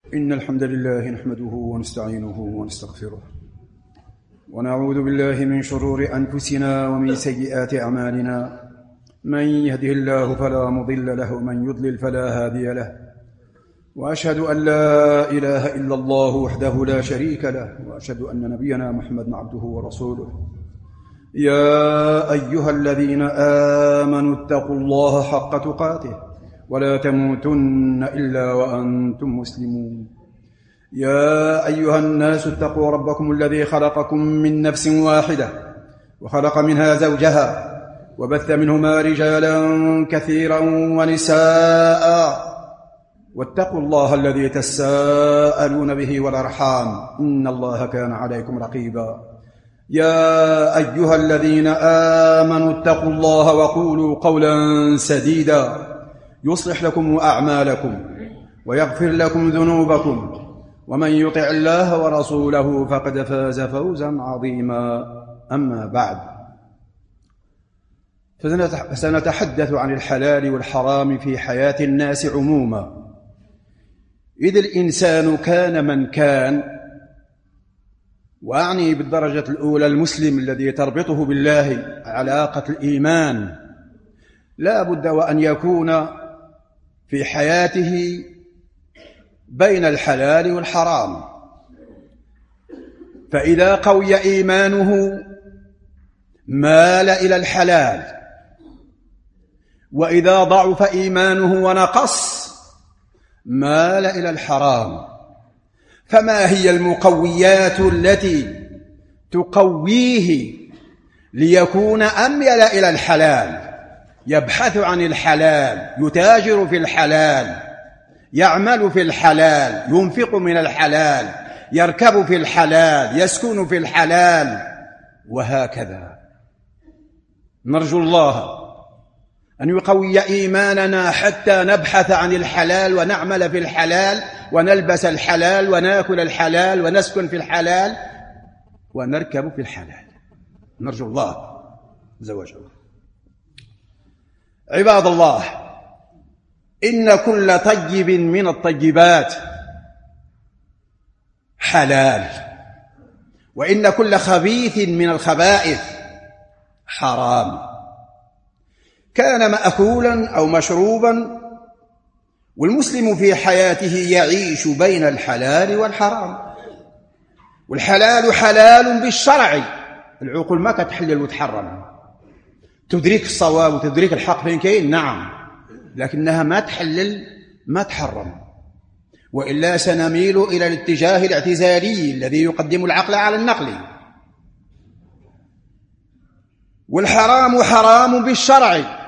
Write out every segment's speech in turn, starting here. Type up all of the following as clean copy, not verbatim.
إن الحمد لله نحمده ونستعينه ونستغفره ونعوذ بالله من شرور أنفسنا ومن سيئات أعمالنا. من يهده الله فلا مضل له ومن يضلل فلا هادي له، وأشهد أن لا إله إلا الله وحده لا شريك له، وأشهد أن نبينا محمد عبده ورسوله. يا أيها الذين آمنوا اتقوا الله حق تقاته ولا تموتن إلا وأنتم مسلمون. يا أيها الناس اتقوا ربكم الذي خلقكم من نفس واحدة وخلق منها زوجها وبث منهما رجالا كثيرا ونساء، واتقوا الله الذي تساءلون به والأرحام إن الله كان عليكم رقيبا. يا أيها الذين آمنوا اتقوا الله وقولوا قولا سديدا يصلح لكم أعمالكم ويغفر لكم ذنوبكم، ومن يطع الله ورسوله فقد فاز فوزا عظيما. أما بعد، فسنتحدث عن الحلال والحرام في حياة الناس عموما. إذ الإنسان كان من كان، وأعني بالدرجة الأولى المسلم الذي تربطه بالله علاقة الإيمان، لا بد وأن يكون في حياته بين الحلال والحرام. فإذا قوي إيمانه مال إلى الحلال، وإذا ضعف إيمانه ونقص مال إلى الحرام. فما هي المقويات التي تقويه ليكون أميل إلى الحلال؟ يبحث عن الحلال، يتاجر في الحلال، يعمل في الحلال، ينفق من الحلال، يركب في الحلال، يسكن في الحلال، وهكذا. نرجو الله أن يقوي إيماننا حتى نبحث عن الحلال ونعمل في الحلال ونلبس الحلال ونأكل الحلال ونسكن في الحلال ونركب في الحلال. نرجو الله عز وجل. عباد الله، إن كل طيب من الطيبات حلال، وإن كل خبيث من الخبائث حرام، كان مأكولا أو مشروبا. والمسلم في حياته يعيش بين الحلال والحرام. والحلال حلال بالشرع، العقول ما كتحلل وتحرم. تدرك الصواب وتدرك الحق فين كاين، نعم، لكنها ما تحلل ما تحرم، وإلا سنميل إلى الاتجاه الاعتزالي الذي يقدم العقل على النقل. والحرام حرام بالشرع.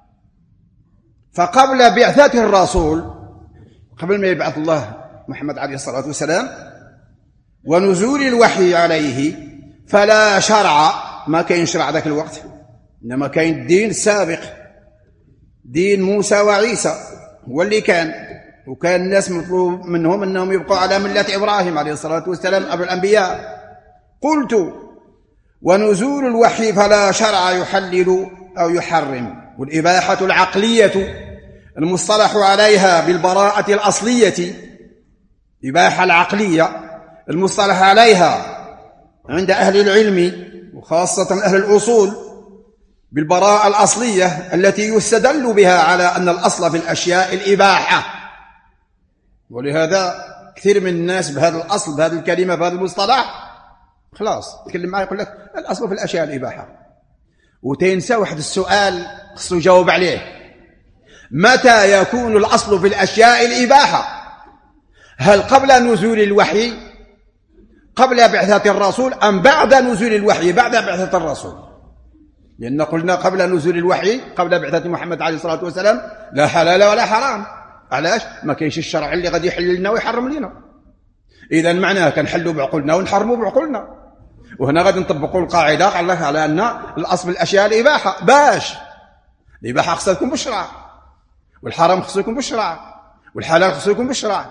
فقبل بعثة الرسول، قبل ما يبعث الله محمد عليه الصلاة والسلام ونزول الوحي عليه، فلا شرع، ما كاين شرع ذاك الوقت، إنما كاين الدين السابق، دين موسى وعيسى هو اللي كان. وكان الناس مطلوب منهم أنهم يبقوا على ملة إبراهيم عليه الصلاة والسلام أبو الأنبياء. قلت ونزول الوحي فلا شرع يحلل أو يحرم. والإباحة العقلية المصطلح عليها بالبراءة الأصلية، إباحة العقلية المصطلح عليها عند أهل العلم وخاصة أهل الأصول بالبراءة الأصلية التي يستدل بها على أن الأصل في الأشياء الإباحة. ولهذا كثير من الناس بهذا الأصل، بهذه الكلمة، بهذا المصطلح، خلاص تكلم معي يقول لك الأصل في الأشياء الإباحة، وتنسى واحد السؤال خصو يجاوب عليه: متى يكون الأصل في الأشياء الإباحة؟ هل قبل نزول الوحي، قبل بعثة الرسول، أم بعد نزول الوحي بعد بعثة الرسول؟ لأن قلنا قبل نزول الوحي، قبل بعثة محمد عليه الصلاة والسلام، لا حلال ولا حرام. علاش؟ ما كاينش الشرع اللي غادي يحلل لنا ويحرم لنا. إذا معناه كنحلوا بعقولنا ونحرموا بعقولنا. وهنا غادي نطبقوا القاعدة على أن الأصل الأشياء الإباحة. باش الإباحة خصها تكون بالشرع، والحرام خصو يكون بالشرع، والحلال خصو يكون بالشرع.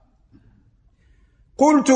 قلت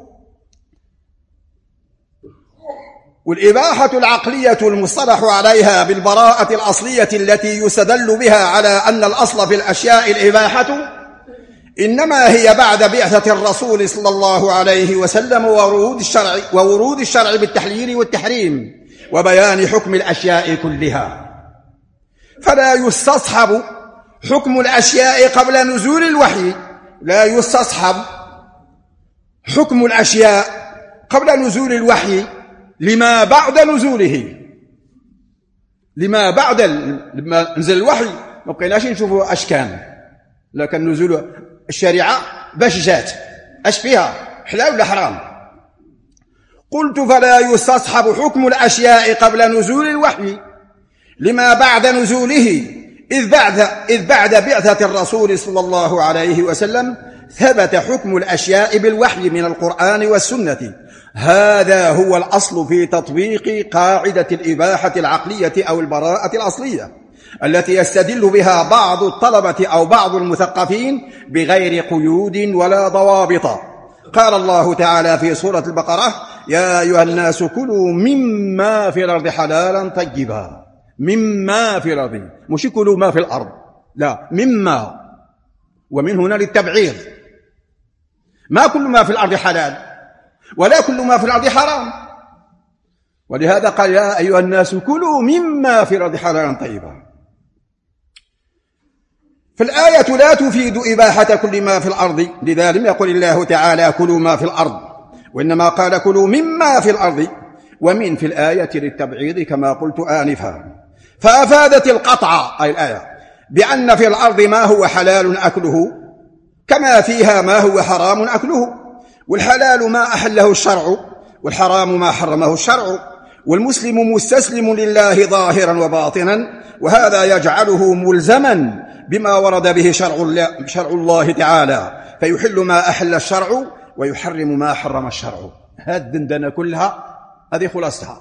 والإباحة العقلية المصطلح عليها بالبراءة الأصلية التي يستدل بها على أن الأصل في الأشياء الإباحة إنما هي بعد بعثة الرسول صلى الله عليه وسلم وورود الشرع بالتحليل والتحريم وبيان حكم الأشياء كلها، فلا يستصحب حكم الأشياء قبل نزول الوحي، لا يستصحب حكم الأشياء قبل نزول الوحي لما بعد نزوله. لما نزل الوحي ما بقيناش نشوفوا أشكام، لكن نزول الشريعة باش جات اش فيها حلال ولا حرام. قلت فلا يستصحب حكم الأشياء قبل نزول الوحي لما بعد نزوله، إذ بعد بعثة الرسول صلى الله عليه وسلم ثبت حكم الأشياء بالوحي من القرآن والسنة. هذا هو الأصل في تطبيق قاعدة الإباحة العقلية أو البراءة الأصلية التي يستدل بها بعض الطلبة أو بعض المثقفين بغير قيود ولا ضوابط. قال الله تعالى في سورة البقرة: يا أيها الناس كلوا مما في الأرض حلالا طيبا. مما في الأرض، مش كلوا ما في الأرض، لا، مما، ومن هنا للتبعيض. ما كل ما في الأرض حلال ولا كل ما في الأرض حرام، ولهذا قال: يا أيها الناس كلوا مما في الأرض حلالا طيبا. فالآية لا تفيد إباحة كل ما في الأرض، لذا لم يقل الله تعالى كلوا ما في الأرض، وإنما قال كلوا مما في الأرض، ومن في الآية للتبعيض كما قلت آنفا. فأفادت القطع أي الآية بأن في الأرض ما هو حلال أكله كما فيها ما هو حرام أكله، والحلال ما أحله الشرع والحرام ما حرمه الشرع، والمسلم مستسلم لله ظاهرا وباطنا، وهذا يجعله ملزما بما ورد به شرع الله تعالى، فيحل ما أحل الشرع ويحرم ما حرم الشرع. هذه الدندنة كلها هذه خلاصتها.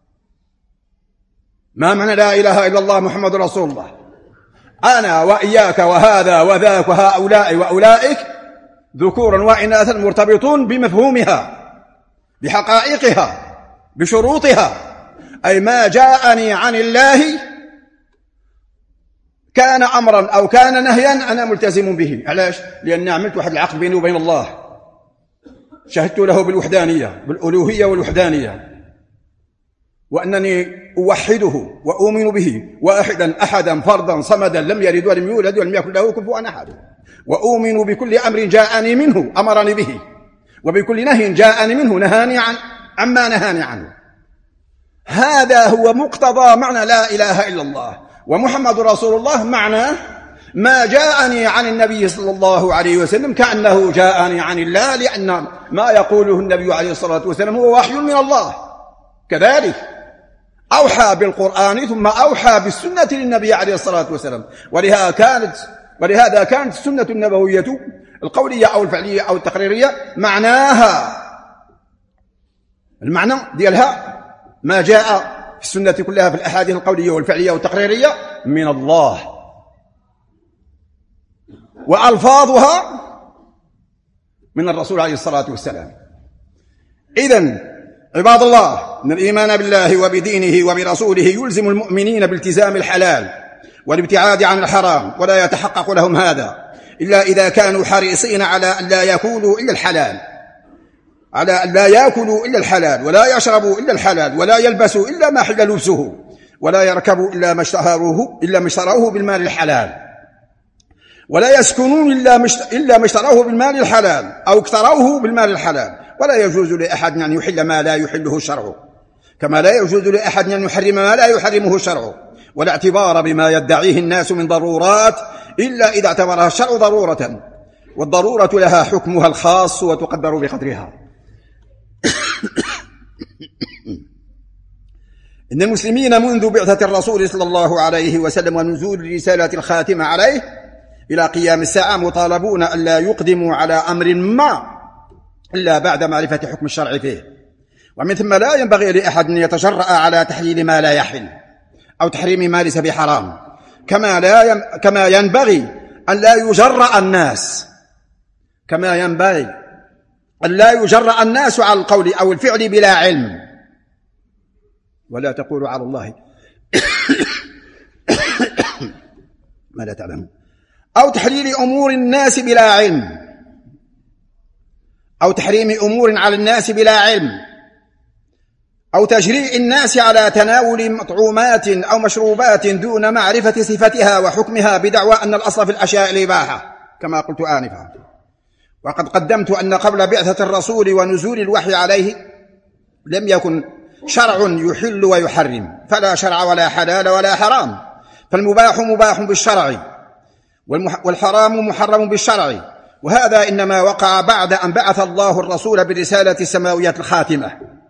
ما معنى لا إله إلا الله محمد رسول الله؟ أنا وإياك وهذا وذاك وهؤلاء وأولئك ذكورا وإناثا مرتبطون بمفهومها، بحقائقها، بشروطها. أي ما جاءني عن الله كان أمرا أو كان نهيا أنا ملتزم به. علاش؟ لأني عملت واحد العقد بيني وبين الله، شهدت له بالوحدانية، بالألوهية والوحدانية، وأنني أوحده وأؤمن به واحدا أحدا فردا صمدا لم يلد ولم يولد ولم يكن له كفوا أحد، وأؤمن بكل أمر جاءني منه أمرني به، وبكل نهي جاءني منه نهاني عما نهاني عنه. هذا هو مقتضى معنى لا إله إلا الله. ومحمد رسول الله معناه ما جاءني عن النبي صلى الله عليه وسلم كأنه جاءني عن الله، لأن ما يقوله النبي عليه الصلاة والسلام هو وحي من الله. كذلك أوحى بالقرآن ثم أوحى بالسنة للنبي عليه الصلاة والسلام، ولهذا كانت السنة النبوية القولية أو الفعلية أو التقريرية معناها، المعنى ديالها ما جاء في السنة كلها في الأحاديث القولية والفعلية والتقريرية من الله، وألفاظها من الرسول عليه الصلاة والسلام. إذن عباد الله، إن الإيمان بالله وبدينه وبرسوله يلزم المؤمنين بالتزام الحلال والابتعاد عن الحرام، ولا يتحقق لهم هذا إلا إذا كانوا حريصين على أن لا يأكلوا إلا الحلال، على أن لا يأكلوا إلا الحلال، ولا يشربوا إلا الحلال، ولا يلبسوا إلا ما حل لبسه، ولا يركبوا إلا ما اشتروه بالمال الحلال، ولا يسكنون إلا ما اشتروه بالمال الحلال أو اكتروه بالمال الحلال. ولا يجوز لأحد أن يحل ما لا يحله الشرع، كما لا يجوز لأحد أن يحرم ما لا يحرمه الشرع، ولا اعتبار بما يدعيه الناس من ضرورات إلا إذا اعتبرها الشرع ضرورة، والضرورة لها حكمها الخاص وتقدر بقدرها. إن المسلمين منذ بعثة الرسول صلى الله عليه وسلم ونزول الرسالة الخاتمة عليه إلى قيام الساعة مطالبون أن لا يقدموا على أمر ما إلا بعد معرفة حكم الشرع فيه، ومن ثم لا ينبغي لأحد أن يتجرأ على تحليل ما لا يحل أو تحريم ما ليس بحرام، كما ينبغي أن لا يجرأ الناس على القول أو الفعل بلا علم. ولا تقولوا على الله ما لا تعلمون. أو تحليل أمور الناس بلا علم، أو تحريم أمور على الناس بلا علم، أو تجريء الناس على تناول مطعومات أو مشروبات دون معرفة صفتها وحكمها بدعوى أن الأصل في الأشياء الإباحة كما قلت آنفا. وقد قدمت أن قبل بعثة الرسول ونزول الوحي عليه لم يكن شرع يحل ويحرم، فلا شرع ولا حلال ولا حرام، فالمباح مباح بالشرع والحرام محرم بالشرع، وهذا إنما وقع بعد أن بعث الله الرسول بالرسالة السماوية الخاتمة،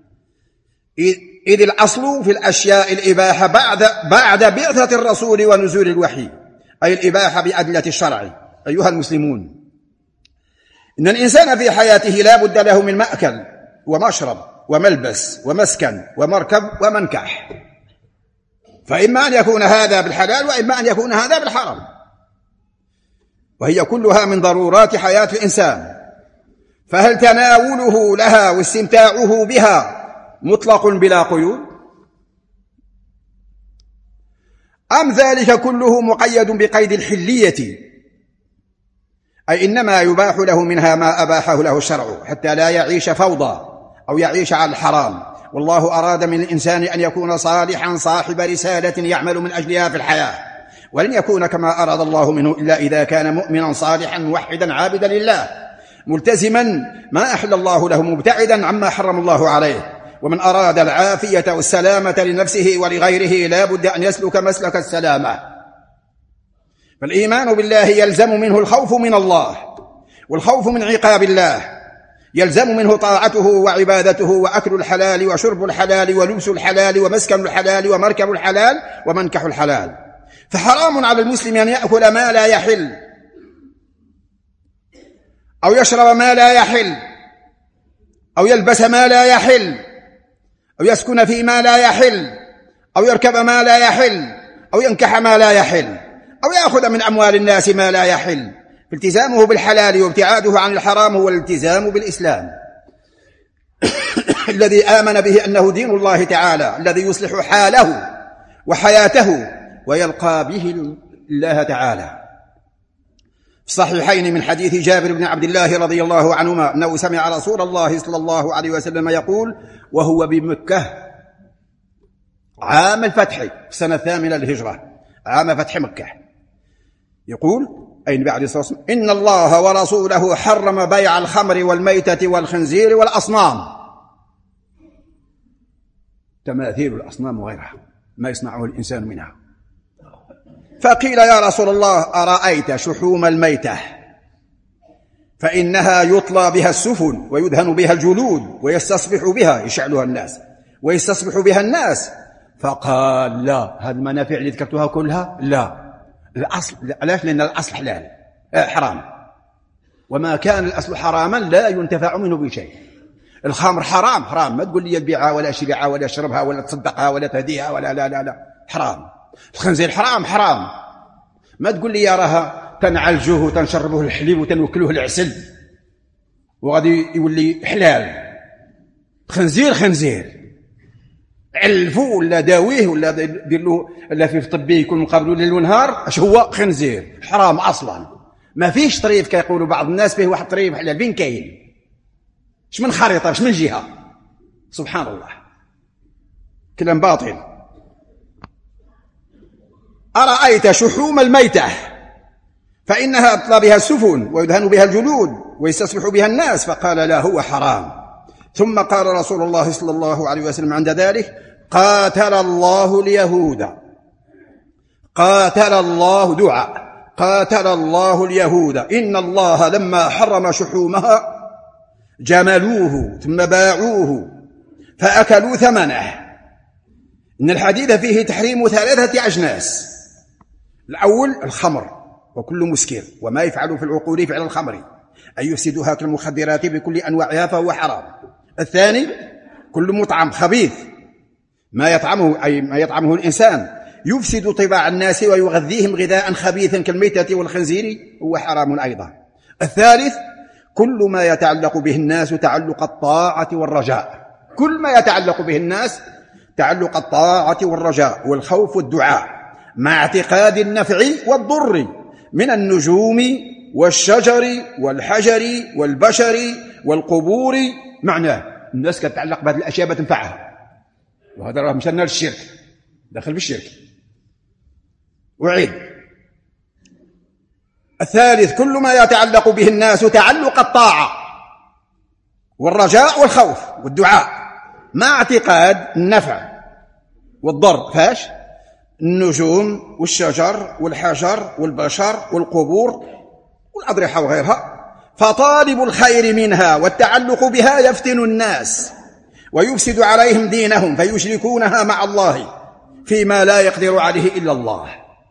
إذ الأصل في الأشياء الإباحة بعد بعثة الرسول ونزول الوحي، أي الإباحة بأدلة الشرع. أيها المسلمون، إن الإنسان في حياته لا بد له من مأكل ومشرب وملبس ومسكن ومركب ومنكح، فإما أن يكون هذا بالحلال وإما أن يكون هذا بالحرام، وهي كلها من ضرورات حياة الإنسان، فهل تناوله لها واستمتاعه بها مطلق بلا قيود، أم ذلك كله مقيد بقيد الحلية، أي إنما يباح له منها ما أباحه له الشرع حتى لا يعيش فوضى أو يعيش على الحرام. والله أراد من الإنسان أن يكون صالحا صاحب رسالة يعمل من أجلها في الحياة، ولن يكون كما أراد الله منه إلا إذا كان مؤمنا صالحا موحدا عابدا لله ملتزما ما أحل الله له مبتعدا عما حرم الله عليه. ومن أراد العافية والسلامة لنفسه ولغيره لا بد أن يسلك مسلك السلامة. فالإيمان بالله يلزم منه الخوف من الله والخوف من عقاب الله، يلزم منه طاعته وعبادته وأكل الحلال وشرب الحلال ولبس الحلال ومسكن الحلال ومركب الحلال ومنكح الحلال. فحرام على المسلم أن يأكل ما لا يحل أو يشرب ما لا يحل أو يلبس ما لا يحل أو يسكن في ما لا يحل أو يركب ما لا يحل أو ينكح ما لا يحل أو يأخذ من أموال الناس ما لا يحل. فالتزامه بالحلال وابتعاده عن الحرام هو الالتزام بالإسلام الذي آمن به أنه دين الله تعالى الذي يصلح حاله وحياته ويلقى به الله تعالى. في الصحيحين من حديث جابر بن عبد الله رضي الله عنهما أنه سمع رسول الله صلى الله عليه وسلم يقول وهو بمكة عام الفتح في السنة الثامنة للهجرة، عام فتح مكة، يقول أي بعد الصلاة والسلام: إن الله ورسوله حرم بيع الخمر والميتة والخنزير والأصنام، تماثيل الأصنام وغيرها ما يصنعه الإنسان منها. فقيل يا رسول الله أرأيت شحوم الميتة فإنها يطلى بها السفن ويدهن بها الجلود ويستصبح بها يشعلها الناس ويستصبح بها الناس. فقال لا، هذه المنافع اللي ذكرتها كلها لا، الأصل علاش؟ لأن الأصل حلال حرام، وما كان الأصل حراما لا ينتفع منه بشيء. الخمر حرام حرام، ما تقول لي تبيعها ولا شبيعها ولا شربها ولا تصدقها ولا تهديها ولا لا لا لا، حرام. الخنزير حرام حرام، ما تقول لي يا راها تنعالجوه وتنشربوه الحليب وتنوكلوه العسل وغادي يولي حلال. خنزير خنزير، علفوه ولا داويه ولا دير له لا في طبي يكون مقابله ليل ونهار، اش هو خنزير حرام اصلا. ما فيش طريف كيقولوا بعض الناس فيه واحد طريف حلال، فين كاين؟ اش من خريطه، اش من جهه؟ سبحان الله، كلام باطل. أرأيت شحوم الميتة فإنها يطلى بها السفن ويدهن بها الجلود ويستصبح بها الناس. فقال لا، هو حرام. ثم قال رسول الله صلى الله عليه وسلم عند ذلك: قاتل الله اليهود، قاتل الله دعاء، قاتل الله اليهود إن الله لما حرم شحومها جملوه ثم باعوه فأكلوا ثمنه. إن الحديث فيه تحريم 3 أجناس: الأول الخمر وكل مسكر وما يفعل في العقول فعل الخمر أي يفسدها كالمخدرات بكل أنواعها فهو حرام. الثاني كل مطعم خبيث ما يطعمه أي ما يطعمه الإنسان يفسد طباع الناس ويغذيهم غذاء خبيثا كالميتة والخنزير هو حرام أيضا. الثالث كل ما يتعلق به الناس تعلق الطاعة والرجاء، كل ما يتعلق به الناس تعلق الطاعة والرجاء والخوف والدعاء مع اعتقاد النفع والضر من النجوم والشجر والحجر والبشر والقبور. معناه الناس كتتعلق بهذه الأشياء بتنفعها، وهذا راه مشان للشرك، دخل بالشرك. أعيد: الثالث كل ما يتعلق به الناس تعلق الطاعة والرجاء والخوف والدعاء مع اعتقاد النفع والضر. فاش؟ النجوم والشجر والحجر والبشر والقبور والأضرحة وغيرها. فطالب الخير منها والتعلق بها يفتن الناس ويفسد عليهم دينهم فيشركونها مع الله فيما لا يقدر عليه إلا الله.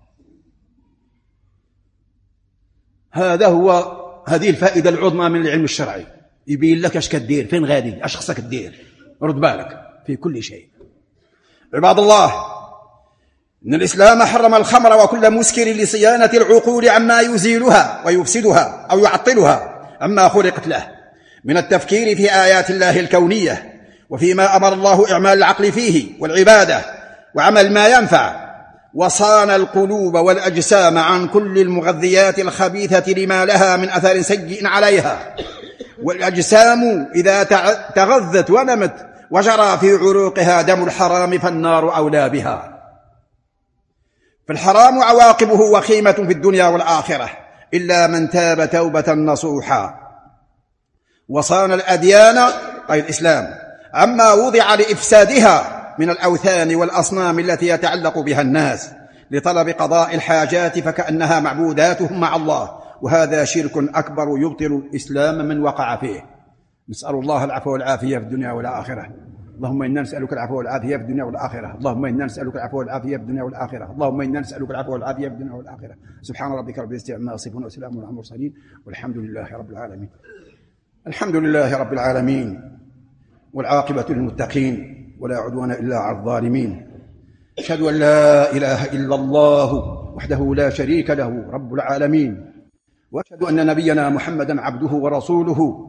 هذه الفائدة العظمى من العلم الشرعي، يبين لك اش كدير، فين غادي، اش خصك دير، رد بالك في كل شيء. عباد الله، إن الإسلام حرم الخمر وكل مسكر لصيانة العقول عما يزيلها ويفسدها أو يعطلها عما خلقت له من التفكير في آيات الله الكونية وفيما أمر الله إعمال العقل فيه والعبادة وعمل ما ينفع. وصان القلوب والأجسام عن كل المغذيات الخبيثة لما لها من أثر سيء عليها. والأجسام إذا تغذت ونمت وجرى في عروقها دم الحرام فالنار أولى بها. فالحرام عواقبه وخيمة في الدنيا والآخرة إلا من تاب توبة نصوحا. وصان الأديان أي الإسلام عما وضع لإفسادها من الأوثان والأصنام التي يتعلق بها الناس لطلب قضاء الحاجات فكأنها معبوداتهم مع الله، وهذا شرك أكبر يبطل الإسلام من وقع فيه. نسأل الله العفو والعافية في الدنيا والآخرة. اللهم إنا نسألك العفو والعافية في الدنيا والآخرة. اللهم إنا نسألك العفو والعافية في الدنيا والآخرة. اللهم إنا نسألك العفو والعافية في الدنيا والآخرة. سبحان ربك رب العزة عما يصفون وسلام على المرسلين والحمد لله رب العالمين. الحمد لله رب العالمين والعاقبة للمتقين ولا عدوان إلا على الظالمين. أشهد أن لا إله إلا الله وحده لا شريك له رب العالمين، وأشهد أن نبينا محمدا عبده ورسوله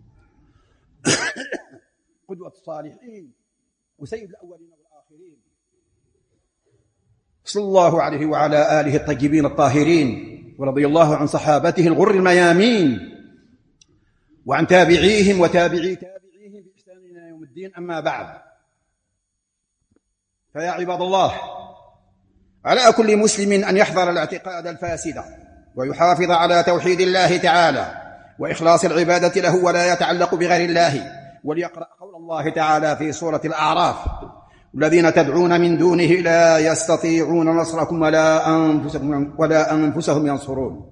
قدوة الصالحين وسيد الأولين والآخرين، صلى الله عليه وعلى آله الطيبين الطاهرين، ورضي الله عن صحابته الغر الميامين وعن تابعيهم وتابعي تابعيهم بإحسان إلى يوم الدين. أما بعد، فيا عباد الله، على كل مسلم أن يحذر الاعتقاد الفاسد ويحافظ على توحيد الله تعالى وإخلاص العبادة له ولا يتعلق بغير الله. وليقرأ قول الله تعالى في سورة الأعراف: الذين تدعون من دونه لا يستطيعون نصركم ولا أنفسهم ينصرون.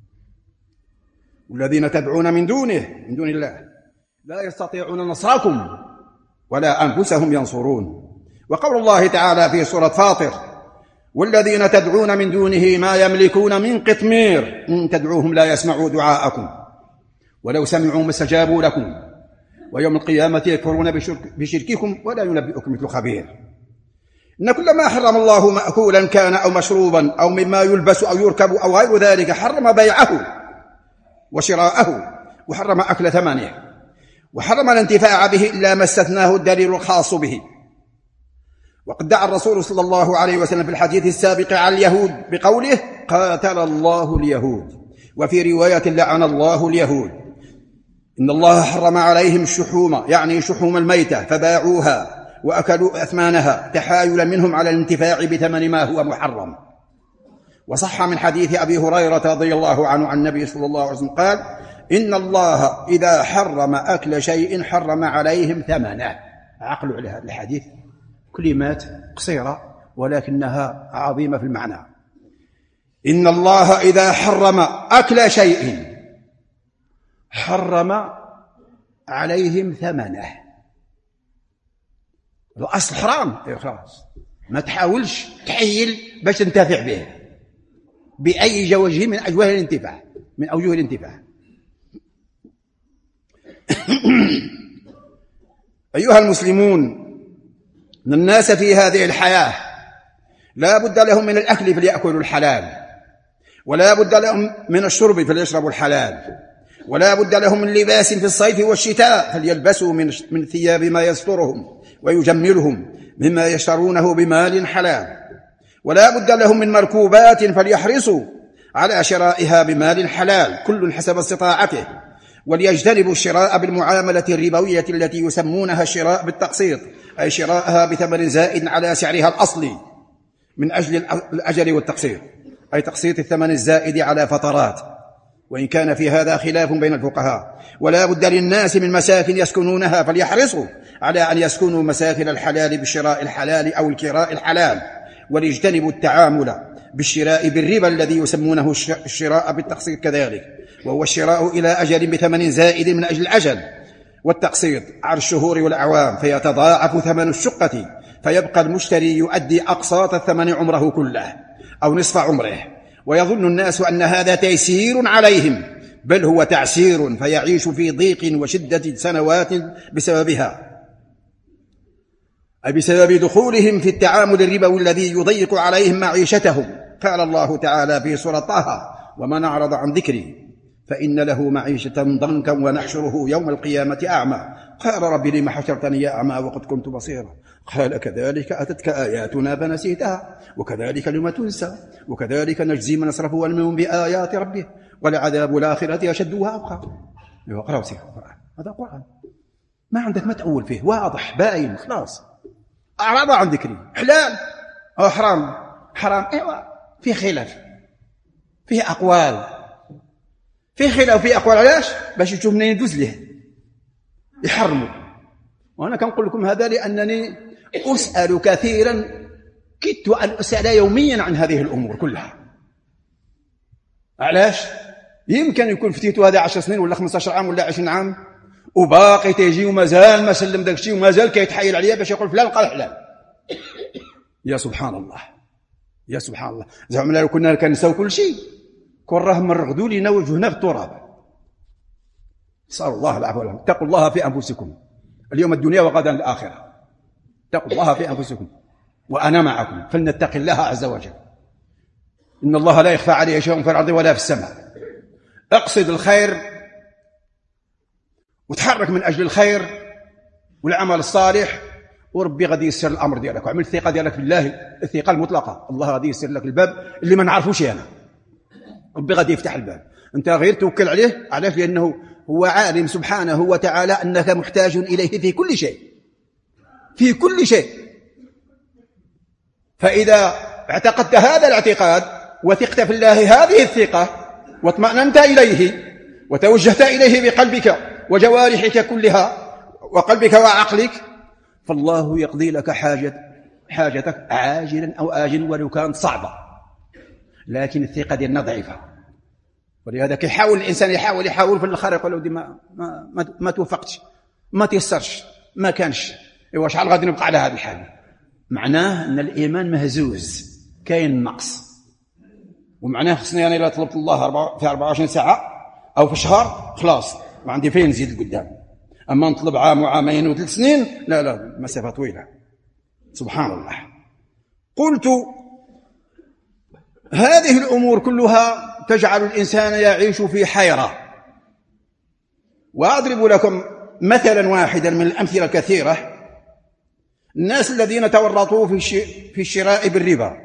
والذين تدعون من دون الله لا يستطيعون نصركم ولا أنفسهم ينصرون. وقول الله تعالى في سورة فاطر: والذين تدعون من دونه ما يملكون من قطمير إن تدعوهم لا يسمعوا دعاءكم ولو سمعوا ما استجابوا لكم ويوم القيامة يكفرون بشرككم ولا ينبئكم مثل خبير. إن كل ما حرم الله مأكولا كان أو مشروبا أو مما يلبس أو يركب أو غير ذلك حرم بيعه وشراءه وحرم أكل ثمنه وحرم الانتفاع به إلا ما استثناه الدليل الخاص به. وقد دعا الرسول صلى الله عليه وسلم في الحديث السابق على اليهود بقوله: قاتل الله اليهود. وفي رواية: لعن الله اليهود. إن الله حرم عليهم الشحوم، يعني شحوم الميتة، فباعوها وأكلوا أثمانها تحايلا منهم على الانتفاع بثمن ما هو محرم. وصح من حديث أبي هريرة رضي الله عنه عن النبي صلى الله عليه وسلم قال: إن الله إذا حرم أكل شيء حرم عليهم ثمنه. عقلوا على هذا الحديث، كلمات قصيرة ولكنها عظيمة في المعنى. إن الله إذا حرم أكل شيء حرم عليهم ثمنه. الأصل حرام، خلاص ما تحاولش تحيل باش تنتفع به بأي وجه من أوجه الانتفاع، من أوجه الانتفاع. أيها المسلمون، إن الناس في هذه الحياة لا بد لهم من الأكل فليأكلوا الحلال، ولا بد لهم من الشرب فليشربوا الحلال، ولا بد لهم من لباس في الصيف والشتاء فليلبسوا من ثياب ما يسترهم ويجملهم مما يشترونه بمال حلال، ولا بد لهم من مركوبات فليحرصوا على شرائها بمال حلال كل حسب استطاعته، وليجتنبوا الشراء بالمعاملة الربوية التي يسمونها الشراء بالتقسيط، أي شراءها بثمن زائد على سعرها الأصلي من أجل الأجل والتقسيط، أي تقسيط الثمن الزائد على فترات، وإن كان في هذا خلاف بين الفقهاء. ولا بد للناس من مساكن يسكنونها، فليحرصوا على أن يسكنوا مساكن الحلال بالشراء الحلال أو الكراء الحلال، وليجتنبوا التعامل بالشراء بالربا الذي يسمونه الشراء بالتقسيط كذلك، وهو الشراء إلى أجل بثمن زائد من أجل الأجل، والتقسيط على الشهور والأعوام، فيتضاعف ثمن الشقة، فيبقى المشتري يؤدي أقساط الثمن عمره كله أو نصف عمره، ويظن الناس أن هذا تيسير عليهم، بل هو تعسير، فيعيش في ضيق وشدة سنوات بسببها، أي بسبب دخولهم في التعامل الربوي الذي يضيق عليهم معيشتهم. قال الله تعالى في سورة طه: ومن أعرض عن ذكري فإن له معيشة ضنكا ونحشره يوم القيامة أعمى، قال رب لم حشرتني أعمى وقد كنت بصيرا، قال كذلك أتتك آياتنا فنسيتها وكذلك اليوم تنسى وكذلك نجزي من أسرف ولم بآيات ربه ولعذاب الآخرة أشد وأبقى. اقرأوا سير القرآن، هذا قرآن ما عندك ما تأول فيه، واضح باين خلاص. أعرض عن ذكري، حلال أو حرام؟ حرام، ايوه في خلاف، فيه أقوال، في خلاف في أقوال. علاش؟ باش يشوف منين يدوز له يحرموا. وأنا كنقول لكم هذا لأنني أسأل كثيرا، كدت أن أسأل يوميا عن هذه الأمور كلها. علاش؟ يمكن يكون فتيته هذا 10 سنين ولا 15 عام ولا 20 عام وباقي تيجي ومازال ما سلم داك الشيء ومازال كيتحايل عليا باش يقول فلان قال حلال. يا سبحان الله، يا سبحان الله. زعما لو كنا كنساو كل شيء كون راه مرغدوا لينا وجهنا في التراب. نسأل الله العفو والعافية. اتقوا الله في أنفسكم، اليوم الدنيا وغدا الآخرة. اتقوا الله في أنفسكم وأنا معكم، فلنتق الله عز وجل. إن الله لا يخفى عليه شيء في الأرض ولا في السماء. اقصد الخير وتحرك من أجل الخير والعمل الصالح، وربي غادي يسر الأمر ديالك. وعمل الثقة ديالك بالله، الثقة المطلقة، الله غادي يسر لك الباب اللي ما نعرفوش أنا. ربي غادي يفتح الباب، أنت غير توكل عليه. علاش؟ لأنه هو عالم سبحانه وتعالى أنك محتاج إليه في كل شيء، في كل شيء. فإذا اعتقدت هذا الاعتقاد وثقت في الله هذه الثقة واطمأننت إليه وتوجهت إليه بقلبك وجوارحك كلها وقلبك وعقلك، فالله يقضي لك حاجتك عاجلا أو آجلا ولو كانت صعبة. لكن الثقة ديالنا ضعيفة، ولهذا كيحاول الإنسان يحاول في الآخر يقول ودي ما توفقتش، ما تيسرش، ما كانش، إيوا شحال غادي نبقى على هذا الحال؟ معناه أن الإيمان مهزوز، كاين نقص. ومعناه خصني أنا إلا طلبت الله في 24 ساعة أو في شهر خلاص ما عندي فين نزيد قدام. أما نطلب عام وعامين وثلاث سنين، لا مسافة طويلة. سبحان الله. قلت هذه الأمور كلها تجعل الإنسان يعيش في حيرة. وأضرب لكم مثلا واحدا من الأمثلة الكثيرة. الناس الذين تورطوا في الشراء بالربا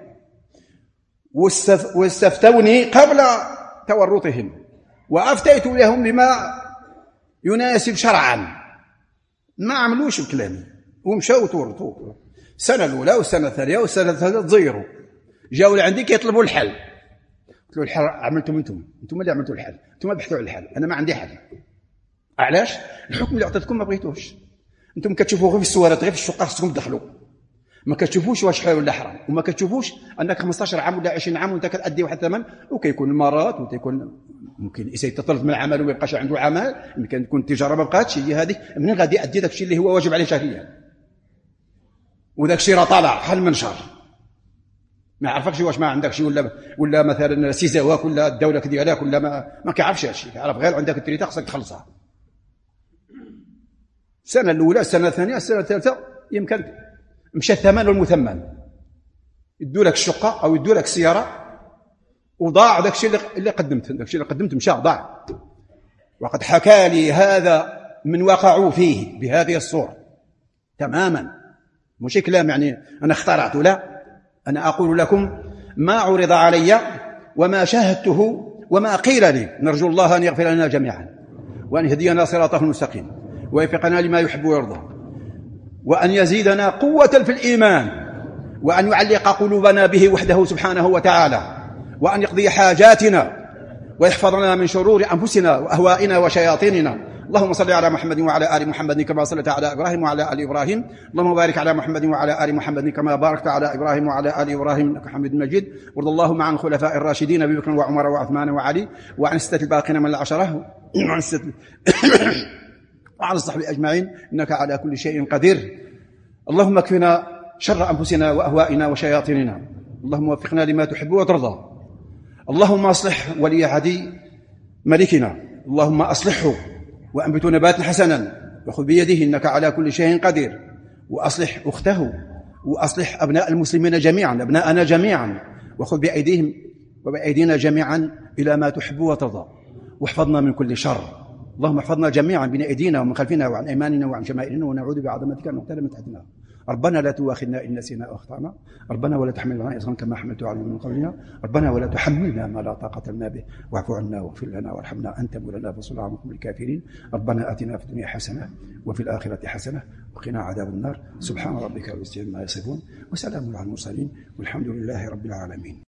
واستفتوني قبل تورطهم، وأفتيت لهم بما يناسب شرعا، ما عملوش بكلامي ومشاو تورطوا. السنة الأولى والسنة الثانية والسنة الثالثة تزيروا، جاءوا لعندي كيطلبوا الحل. قلت له الحل عملتم انتم اللي عملتوا الحل، انتم بحثوا على الحل، انا ما عندي حل. علاش؟ الحكم اللي عطيتكم ما بغيتوش. انتم كتشوفوا غير في السوارات، غير في الشقه خصكم تدخلوا، ما كتشوفوش واش حلال ولا حرام، وما كتشوفوش انك 15 عام ولا 20 عام وانت كتادي واحد الثمن. وكيكون المرات وتيكون ممكن الانسان يتطرد من العمل وما يبقاش عنده عمل، يمكن تكون التجاره ما بقاتش. هي هذه منين غادي يادي داك الشيء اللي هو واجب عليه شرعيا، وداك الشيء راه طالع بحال المنشر، ما عرفكش واش ما عندكش ولا مثلا سيزاواك ولا الدوله ديالك ولا ما كيعرفش هادشي، كيعرف غير عندك التريته خصك تخلصها. السنه الاولى، السنه الثانيه، السنه الثالثه، يمكن مشى الثمن والمثمن، يدوا لك الشقه او يدوا لك السياره وضاع داك الشيء اللي قدمت، داك الشيء اللي قدمت مشى ضاع. وقد حكى لي هذا من وقعوا فيه بهذه الصوره تماما، مش كلام يعني انا اخترعته، لا، أنا أقول لكم ما عرض علي وما شاهدته وما قيل لي. نرجو الله أن يغفر لنا جميعا، وأن يهدينا صراطه المستقيم، ويوفقنا لما يحب ويرضى، وأن يزيدنا قوة في الإيمان، وأن يعلق قلوبنا به وحده سبحانه وتعالى، وأن يقضي حاجاتنا ويحفظنا من شرور أنفسنا وأهوائنا وشياطيننا. اللهم صل على محمد وعلى آل محمد كما صليت على إبراهيم وعلى آل إبراهيم. اللهم بارك على محمد وعلى آل محمد كما باركت على إبراهيم وعلى آل إبراهيم إنك حميد مجيد. وارض اللهم عن الخلفاء الراشدين أبي بكر وعمر وعثمان وعلي، وعن الستة الباقين من العشرة، وعن الصحابة أجمعين إنك على كل شيء قدير. اللهم اكفنا شر أنفسنا وأهوائنا وشياطيننا. اللهم وفقنا لما تحب وترضى. اللهم أصلح ولي عهد ملكنا، اللهم أصلحه وأنبته نباتا حسنا وخذ بيده إنك على كل شيء قدير. وأصلح أخته، وأصلح أبناء المسلمين جميعا، أبناءنا جميعا، وخذ بأيديهم وبأيدينا جميعا إلى ما تحب وترضى، واحفظنا من كل شر. اللهم احفظنا جميعا بين أيدينا ومن خلفنا وعن أيماننا وعن شمائلنا، ونعوذ بعظمتك أن نغتال من تحتنا. ربنا لا تؤاخذنا إن نسينا أو أخطأنا، ربنا ولا تحمل علينا إصرا كما حملته على من قبلنا، ربنا ولا تحملنا ما لا طاقة لنا به، واعف عنا واغفر لنا وارحمنا أنت مولانا فانصرنا على القوم الكافرين. ربنا آتنا في الدنيا حسنة وفي الآخرة حسنة وقنا عذاب النار. سبحان ربك رب العزة عما يصفون، وسلام على المرسلين، والحمد لله رب العالمين.